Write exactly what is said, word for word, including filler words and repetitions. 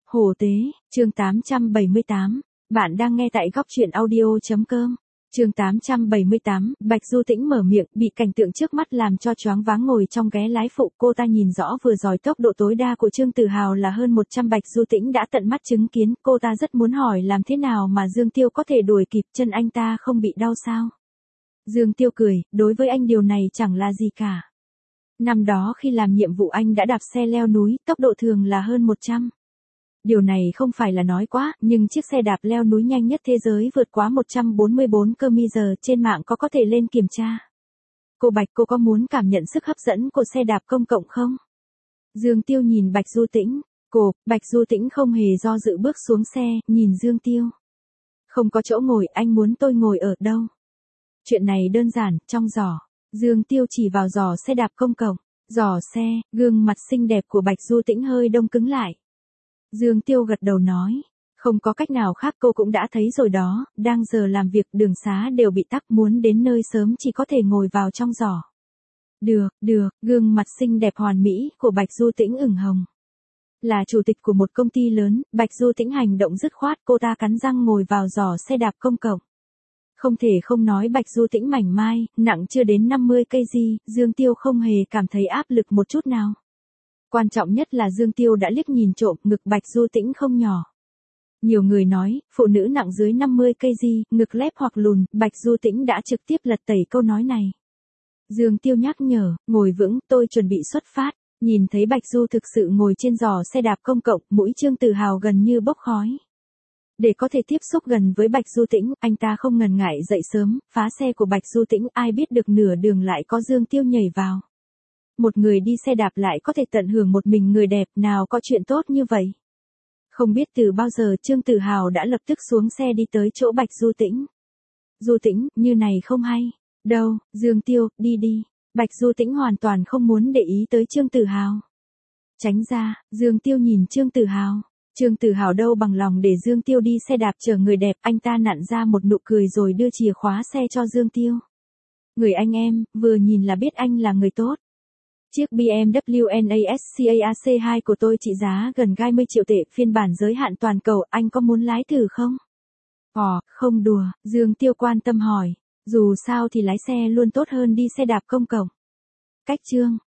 Hồ Tế, chương tám trăm bảy mươi tám. Bạn đang nghe tại góc truyện audio chấm com. Chương tám trăm bảy mươi tám, Bạch Du Tĩnh mở miệng, bị cảnh tượng trước mắt làm cho choáng váng ngồi trong ghế lái phụ, cô ta nhìn rõ vừa rồi tốc độ tối đa của Trương Tử Hào là hơn một trăm, Bạch Du Tĩnh đã tận mắt chứng kiến, cô ta rất muốn hỏi làm thế nào mà Dương Tiêu có thể đuổi kịp, chân anh ta không bị đau sao? Dương Tiêu cười, đối với anh điều này chẳng là gì cả. Năm đó khi làm nhiệm vụ anh đã đạp xe leo núi, tốc độ thường là hơn một trăm. Điều này không phải là nói quá, nhưng chiếc xe đạp leo núi nhanh nhất thế giới vượt quá một trăm bốn mươi bốn ki lô mét giờ, trên mạng có có thể lên kiểm tra. Cô Bạch, cô có muốn cảm nhận sức hấp dẫn của xe đạp công cộng không? Dương Tiêu nhìn Bạch Du Tĩnh. Cô, Bạch Du Tĩnh không hề do dự bước xuống xe, nhìn Dương Tiêu. Không có chỗ ngồi, anh muốn tôi ngồi ở đâu? Chuyện này đơn giản, trong giỏ. Dương Tiêu chỉ vào giỏ xe đạp công cộng. Giỏ xe, gương mặt xinh đẹp của Bạch Du Tĩnh hơi đông cứng lại. Dương Tiêu gật đầu nói, không có cách nào khác, cô cũng đã thấy rồi đó, đang giờ làm việc đường xá đều bị tắc, muốn đến nơi sớm chỉ có thể ngồi vào trong giỏ. Được, được, gương mặt xinh đẹp hoàn mỹ của Bạch Du Tĩnh ửng hồng. Là chủ tịch của một công ty lớn, Bạch Du Tĩnh hành động dứt khoát, cô ta cắn răng ngồi vào giỏ xe đạp công cộng. Không thể không nói Bạch Du Tĩnh mảnh mai, nặng chưa đến năm mươi ki lô gam, Dương Tiêu không hề cảm thấy áp lực một chút nào. Quan trọng nhất là Dương Tiêu đã liếc nhìn trộm, ngực Bạch Du Tĩnh không nhỏ. Nhiều người nói, phụ nữ nặng dưới năm mươi ki lô gam, ngực lép hoặc lùn, Bạch Du Tĩnh đã trực tiếp lật tẩy câu nói này. Dương Tiêu nhắc nhở, ngồi vững, tôi chuẩn bị xuất phát. Nhìn thấy Bạch Du thực sự ngồi trên giỏ xe đạp công cộng, mũi Trương Tử Hào gần như bốc khói. Để có thể tiếp xúc gần với Bạch Du Tĩnh, anh ta không ngần ngại dậy sớm, phá xe của Bạch Du Tĩnh, ai biết được nửa đường lại có Dương Tiêu nhảy vào. Một người đi xe đạp lại có thể tận hưởng một mình người đẹp, nào có chuyện tốt như vậy. Không biết từ bao giờ Trương Tử Hào đã lập tức xuống xe đi tới chỗ Bạch Du Tĩnh. Du Tĩnh, như này không hay. Đâu, Dương Tiêu, đi đi. Bạch Du Tĩnh hoàn toàn không muốn để ý tới Trương Tử Hào. Tránh ra, Dương Tiêu nhìn Trương Tử Hào. Trương Tử Hào đâu bằng lòng để Dương Tiêu đi xe đạp chở người đẹp, anh ta nặn ra một nụ cười rồi đưa chìa khóa xe cho Dương Tiêu. Người anh em, vừa nhìn là biết anh là người tốt. Chiếc bê em vê Nascaac hai của tôi trị giá gần hai mươi triệu tệ, phiên bản giới hạn toàn cầu, anh có muốn lái thử không? Ồ, không đùa, Dương Tiêu quan tâm hỏi. Dù sao thì lái xe luôn tốt hơn đi xe đạp công cộng. Cách chương.